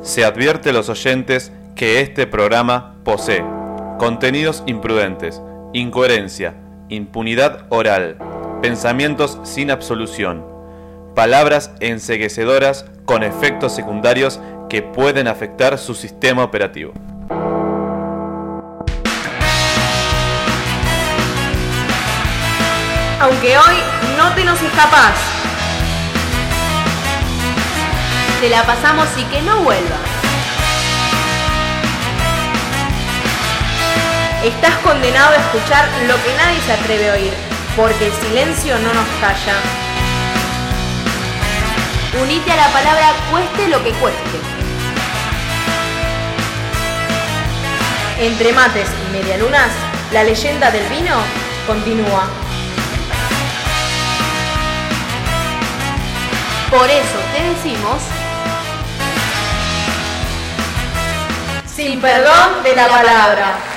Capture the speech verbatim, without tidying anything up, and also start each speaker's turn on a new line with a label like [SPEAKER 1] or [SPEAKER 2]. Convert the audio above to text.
[SPEAKER 1] Se advierte a los oyentes que este programa posee contenidos imprudentes, incoherencia, impunidad oral, pensamientos sin absolución, palabras enceguecedoras con efectos secundarios que pueden afectar su sistema operativo.
[SPEAKER 2] Aunque hoy no te nos escapás, te la pasamos y que no vuelva. Estás condenado a escuchar lo que nadie se atreve a oír, porque el silencio no nos calla. Unite a la palabra cueste lo que cueste. Entre mates y medialunas, la leyenda del vino continúa. Por eso te decimos, sin perdón de la palabra.